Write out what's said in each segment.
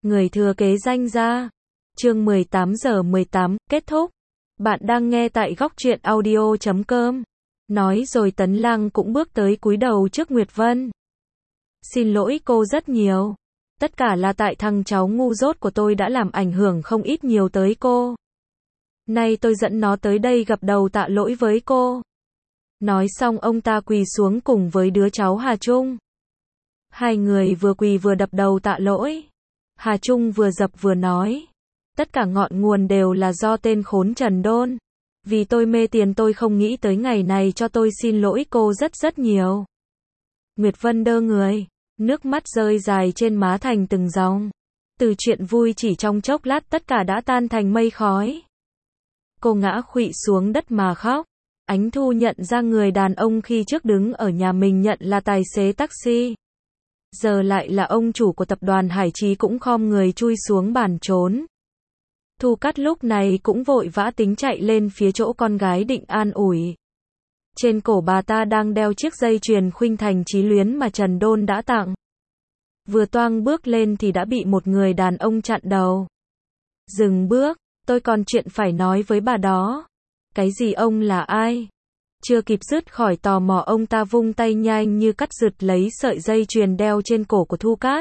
Người thừa kế danh gia. Chương 18:18, kết thúc. Bạn đang nghe tại góc truyện audio.com. Nói rồi Tấn Lang cũng bước tới cúi đầu trước Nguyệt Vân. Xin lỗi cô rất nhiều. Tất cả là tại thằng cháu ngu dốt của tôi đã làm ảnh hưởng không ít nhiều tới cô. Nay tôi dẫn nó tới đây gập đầu tạ lỗi với cô. Nói xong ông ta quỳ xuống cùng với đứa cháu Hà Trung. Hai người vừa quỳ vừa đập đầu tạ lỗi. Hà Trung vừa dập vừa nói. Tất cả ngọn nguồn đều là do tên khốn Trần Đôn. Vì tôi mê tiền tôi không nghĩ tới ngày này, cho tôi xin lỗi cô rất rất nhiều. Nguyệt Vân đơ người, nước mắt rơi dài trên má thành từng dòng. Từ chuyện vui chỉ trong chốc lát tất cả đã tan thành mây khói. Cô ngã khuỵu xuống đất mà khóc. Ánh Thu nhận ra người đàn ông khi trước đứng ở nhà mình nhận là tài xế taxi. Giờ lại là ông chủ của tập đoàn Hải Trí, cũng khom người chui xuống bàn trốn. Thu Cát lúc này cũng vội vã tính chạy lên phía chỗ con gái định an ủi. Trên cổ bà ta đang đeo chiếc dây chuyền khuynh thành chí luyến mà Trần Đôn đã tặng. Vừa toang bước lên thì đã bị một người đàn ông chặn đầu. Dừng bước, tôi còn chuyện phải nói với bà đó. Cái gì, ông là ai? Chưa kịp dứt khỏi tò mò, ông ta vung tay nhanh như cắt giật lấy sợi dây chuyền đeo trên cổ của Thu Cát.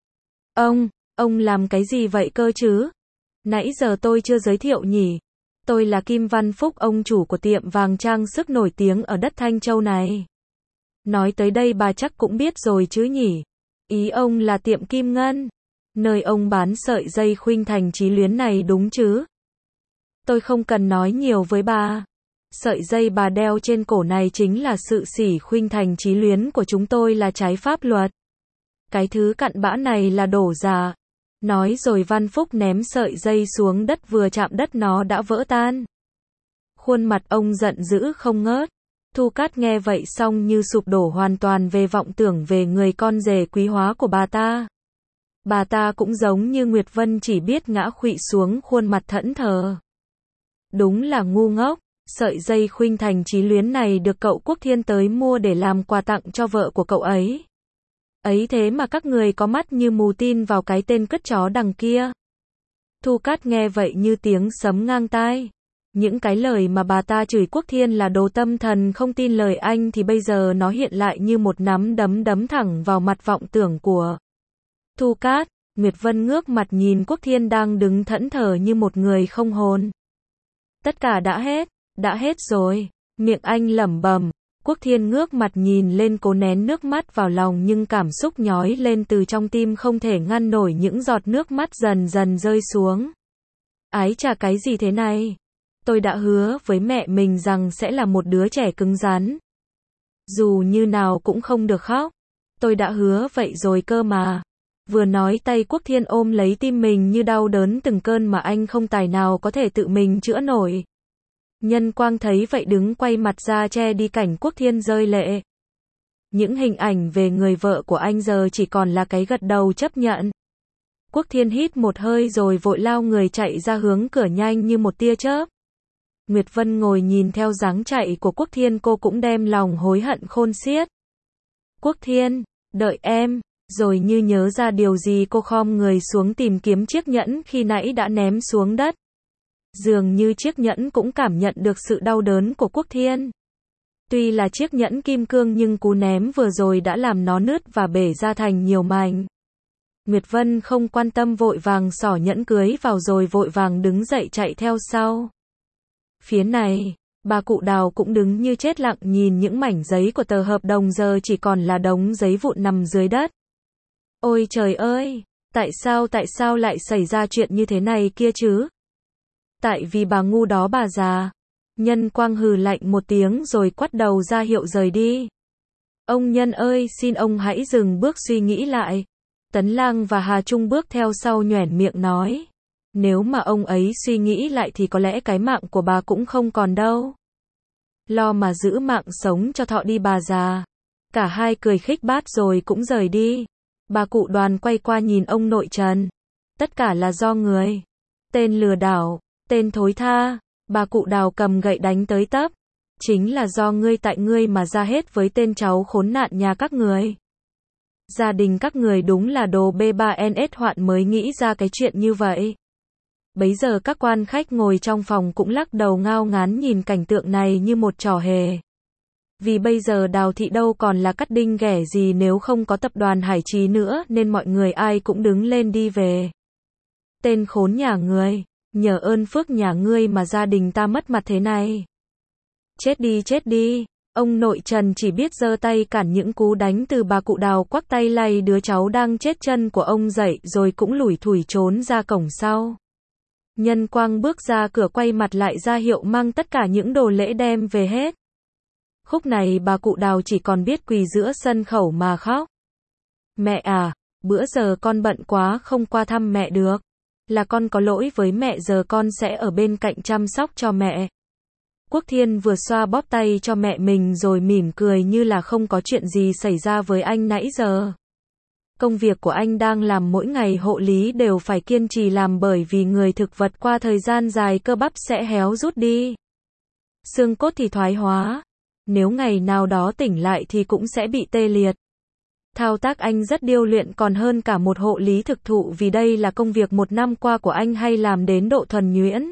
Ông làm cái gì vậy cơ chứ? Nãy giờ tôi chưa giới thiệu nhỉ? Tôi là Kim Văn Phúc, ông chủ của tiệm vàng trang sức nổi tiếng ở đất Thanh Châu này. Nói tới đây bà chắc cũng biết rồi chứ nhỉ? Ý ông là tiệm Kim Ngân, nơi ông bán sợi dây khuynh thành chí luyến này đúng chứ? Tôi không cần nói nhiều với bà. Sợi dây bà đeo trên cổ này chính là sự xỉ khuynh thành chí luyến của chúng tôi, là trái pháp luật. Cái thứ cặn bã này là đổ giả. Nói rồi Văn Phúc ném sợi dây xuống đất, vừa chạm đất nó đã vỡ tan. Khuôn mặt ông giận dữ không ngớt. Thu Cát nghe vậy xong như sụp đổ hoàn toàn về vọng tưởng về người con rể quý hóa của bà ta. Bà ta cũng giống như Nguyệt Vân, chỉ biết ngã khuỵu xuống, khuôn mặt thẫn thờ. Đúng là ngu ngốc. Sợi dây khuynh thành chí luyến này được cậu Quốc Thiên tới mua để làm quà tặng cho vợ của cậu ấy. Ấy thế mà các người có mắt như mù tin vào cái tên cất chó đằng kia. Thu Cát nghe vậy như tiếng sấm ngang tai. Những cái lời mà bà ta chửi Quốc Thiên là đồ tâm thần không tin lời anh thì bây giờ nó hiện lại như một nắm đấm đấm thẳng vào mặt vọng tưởng của Thu Cát. Nguyệt Vân ngước mặt nhìn Quốc Thiên đang đứng thẫn thờ như một người không hồn. Tất cả đã hết rồi. Miệng anh lẩm bẩm. Quốc Thiên ngước mặt nhìn lên, cố nén nước mắt vào lòng nhưng cảm xúc nhói lên từ trong tim không thể ngăn nổi, những giọt nước mắt dần dần rơi xuống. Ái chà, cái gì thế này? Tôi đã hứa với mẹ mình rằng sẽ là một đứa trẻ cứng rắn. Dù như nào cũng không được khóc. Tôi đã hứa vậy rồi cơ mà. Vừa nói tay Quốc Thiên ôm lấy tim mình như đau đớn từng cơn mà anh không tài nào có thể tự mình chữa nổi. Nhân Quang thấy vậy đứng quay mặt ra che đi cảnh Quốc Thiên rơi lệ. Những hình ảnh về người vợ của anh giờ chỉ còn là cái gật đầu chấp nhận. Quốc Thiên hít một hơi rồi vội lao người chạy ra hướng cửa nhanh như một tia chớp. Nguyệt Vân ngồi nhìn theo dáng chạy của Quốc Thiên, cô cũng đem lòng hối hận khôn xiết. Quốc Thiên, đợi em. Rồi như nhớ ra điều gì, cô khom người xuống tìm kiếm chiếc nhẫn khi nãy đã ném xuống đất. Dường như chiếc nhẫn cũng cảm nhận được sự đau đớn của Quốc Thiên. Tuy là chiếc nhẫn kim cương nhưng cú ném vừa rồi đã làm nó nứt và bể ra thành nhiều mảnh. Nguyệt Vân không quan tâm, vội vàng xỏ nhẫn cưới vào rồi vội vàng đứng dậy chạy theo sau. Phía này, bà cụ Đào cũng đứng như chết lặng nhìn những mảnh giấy của tờ hợp đồng giờ chỉ còn là đống giấy vụn nằm dưới đất. Ôi trời ơi, tại sao lại xảy ra chuyện như thế này kia chứ? Tại vì bà ngu đó bà già. Nhân Quang hừ lạnh một tiếng rồi quắt đầu ra hiệu rời đi. Ông Nhân ơi, xin ông hãy dừng bước suy nghĩ lại. Tấn Lang và Hà Trung bước theo sau nhoẻn miệng nói. Nếu mà ông ấy suy nghĩ lại thì có lẽ cái mạng của bà cũng không còn đâu. Lo mà giữ mạng sống cho thọ đi bà già. Cả hai cười khích bát rồi cũng rời đi. Bà cụ Đoàn quay qua nhìn ông nội Trần. Tất cả là do người. Tên lừa đảo, tên thối tha. Bà cụ Đào cầm gậy đánh tới tấp. Chính là do ngươi, tại ngươi mà ra hết với tên cháu khốn nạn nhà các người. Gia đình các người đúng là đồ B3NS hoạn mới nghĩ ra cái chuyện như vậy. Bấy giờ các quan khách ngồi trong phòng cũng lắc đầu ngao ngán nhìn cảnh tượng này như một trò hề. Vì bây giờ Đào Thị đâu còn là cắt đinh ghẻ gì nếu không có tập đoàn Hải Trì nữa nên mọi người ai cũng đứng lên đi về. Tên khốn nhà ngươi, nhờ ơn phước nhà ngươi mà gia đình ta mất mặt thế này. Chết đi. Ông nội Trần chỉ biết giơ tay cản những cú đánh từ bà cụ Đào quắc tay lay đứa cháu đang chết chân của ông dậy rồi cũng lủi thủi trốn ra cổng sau. Nhân Quang bước ra cửa quay mặt lại ra hiệu mang tất cả những đồ lễ đem về hết. Khúc này bà cụ Đào chỉ còn biết quỳ giữa sân khẩu mà khóc. Mẹ à, bữa giờ con bận quá không qua thăm mẹ được. Là con có lỗi với mẹ, giờ con sẽ ở bên cạnh chăm sóc cho mẹ. Quốc Thiên vừa xoa bóp tay cho mẹ mình rồi mỉm cười như là không có chuyện gì xảy ra với anh nãy giờ. Công việc của anh đang làm mỗi ngày hộ lý đều phải kiên trì làm bởi vì người thực vật qua thời gian dài cơ bắp sẽ héo rút đi. Xương cốt thì thoái hóa. Nếu ngày nào đó tỉnh lại thì cũng sẽ bị tê liệt. Thao tác anh rất điêu luyện còn hơn cả một hộ lý thực thụ vì đây là công việc một năm qua của anh hay làm đến độ thuần nhuyễn.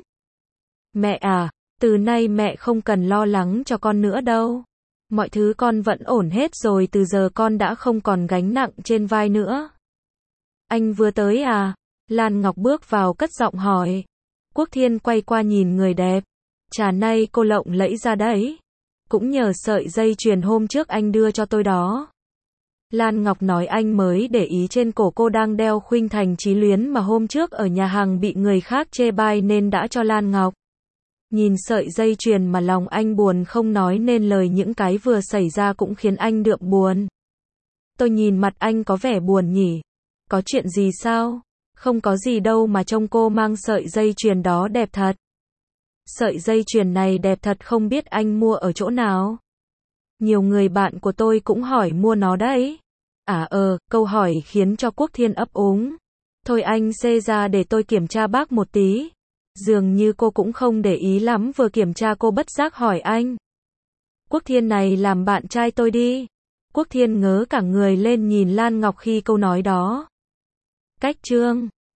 Mẹ à, từ nay mẹ không cần lo lắng cho con nữa đâu. Mọi thứ con vẫn ổn hết rồi, từ giờ con đã không còn gánh nặng trên vai nữa. Anh vừa tới à? Lan Ngọc bước vào cất giọng hỏi. Quốc Thiên quay qua nhìn người đẹp. Trà nay cô lộng lẫy ra đấy. Cũng nhờ sợi dây chuyền hôm trước anh đưa cho tôi đó. Lan Ngọc nói anh mới để ý trên cổ cô đang đeo khuynh thành chí luyến mà hôm trước ở nhà hàng bị người khác chê bai nên đã cho Lan Ngọc. Nhìn sợi dây chuyền mà lòng anh buồn không nói nên lời, những cái vừa xảy ra cũng khiến anh đượm buồn. Tôi nhìn mặt anh có vẻ buồn nhỉ. Có chuyện gì sao? Không có gì đâu mà trông cô mang sợi dây chuyền đó đẹp thật. Sợi dây chuyền này đẹp thật, không biết anh mua ở chỗ nào. Nhiều người bạn của tôi cũng hỏi mua nó đấy. Câu hỏi khiến cho Quốc Thiên ấp úng. Thôi anh xê ra để tôi kiểm tra bác một tí. Dường như cô cũng không để ý lắm, vừa kiểm tra cô bất giác hỏi anh. Quốc Thiên này làm bạn trai tôi đi. Quốc Thiên ngớ cả người lên nhìn Lan Ngọc khi câu nói đó. Cách chương